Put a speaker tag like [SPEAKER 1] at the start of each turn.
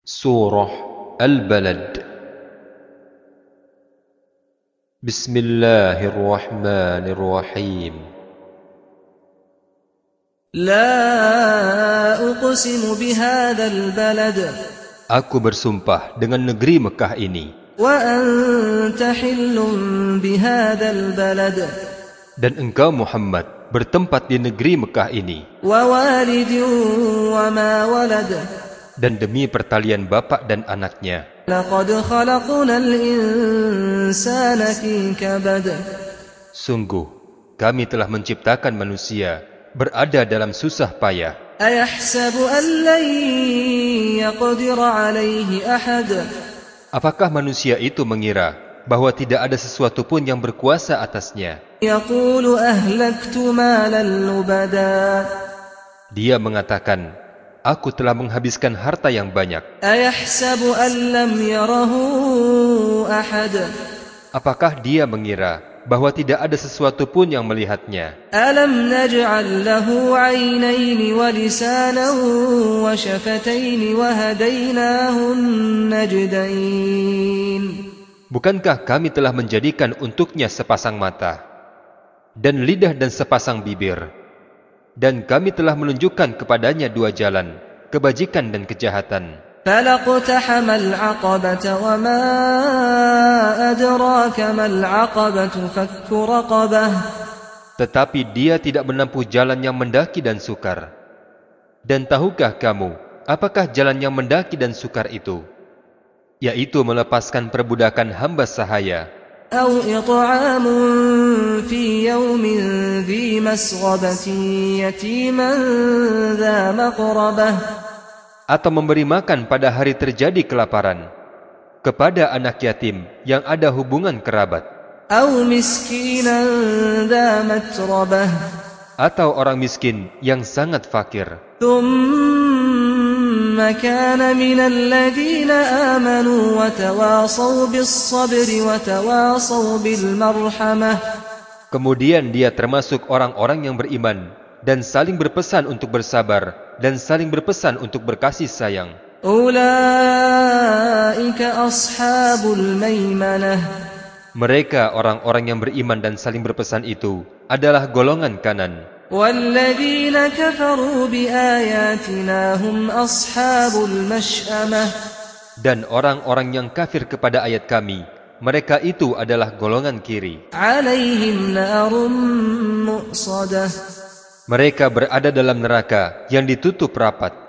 [SPEAKER 1] Surah Al-Balad. Bismillahirrahmanirrahim.
[SPEAKER 2] La uqsimu bihadzal balad.
[SPEAKER 1] Aku bersumpah dengan negeri Mekah ini.
[SPEAKER 2] Wa anta hillun bihadzal balad.
[SPEAKER 1] Dan engkau Muhammad bertempat di negeri Mekah ini.
[SPEAKER 2] Wa walidin wa ma walad.
[SPEAKER 1] Dan demi pertalian bapak dan anaknya.
[SPEAKER 2] Laqad khalaqnal insana fi kabad.
[SPEAKER 1] Sungguh, kami telah menciptakan manusia berada dalam susah payah.
[SPEAKER 2] Ayahsabu an lan yaqdira alaihi ahad.
[SPEAKER 1] Apakah manusia itu mengira bahwa tidak ada sesuatu pun yang berkuasa atasnya?
[SPEAKER 2] Yaqulu ahlaktu malan lubada.
[SPEAKER 1] Dia mengatakan, aku telah menghabiskan harta yang banyak.
[SPEAKER 2] Ayahsabu an lam yarahu ahad.
[SPEAKER 1] Apakah dia mengira bahwa tidak ada sesuatu pun yang melihatnya?
[SPEAKER 2] Alam naj'al lahu 'aynayn wa lisanan wa shafatayn wa hadaynahu najdain.
[SPEAKER 1] Bukankah kami telah menjadikan untuknya sepasang mata dan lidah dan sepasang bibir, dan kami telah menunjukkan kepadanya dua jalan, kebajikan dan kejahatan.
[SPEAKER 2] Falaqtahamal 'aqabata wa ma adraka mal 'aqabatu fakku raqabah.
[SPEAKER 1] Tetapi dia tidak menempuh jalan yang mendaki dan sukar. Dan tahukah kamu apakah jalan yang mendaki dan sukar itu? Yaitu melepaskan perbudakan hamba sahaya.
[SPEAKER 2] Aw it'amun fi yawmin dhi masghabatin yatiman dha maqrabah.
[SPEAKER 1] Atau memberi makan pada hari terjadi kelaparan kepada anak yatim yang ada hubungan kerabat.
[SPEAKER 2] Aw miskinan dha matrabah.
[SPEAKER 1] Atau orang miskin yang sangat fakir.
[SPEAKER 2] Thumma kana minal ladzina amanu wa tawasaw bis sabri wa tawasaw bil marhamah.
[SPEAKER 1] Kemudian dia termasuk orang-orang yang beriman dan saling berpesan untuk bersabar dan saling berpesan untuk berkasih sayang.
[SPEAKER 2] Ulaika ashabul maimanah.
[SPEAKER 1] Mereka orang-orang yang beriman dan saling berpesan itu adalah golongan kanan.
[SPEAKER 2] Walladzina kafaru biayatina hum ashabul mash'amah.
[SPEAKER 1] Dan orang-orang yang kafir kepada ayat kami, mereka itu adalah golongan kiri.
[SPEAKER 2] Alaihim narun mu'sadah.
[SPEAKER 1] Mereka berada dalam neraka yang ditutup rapat.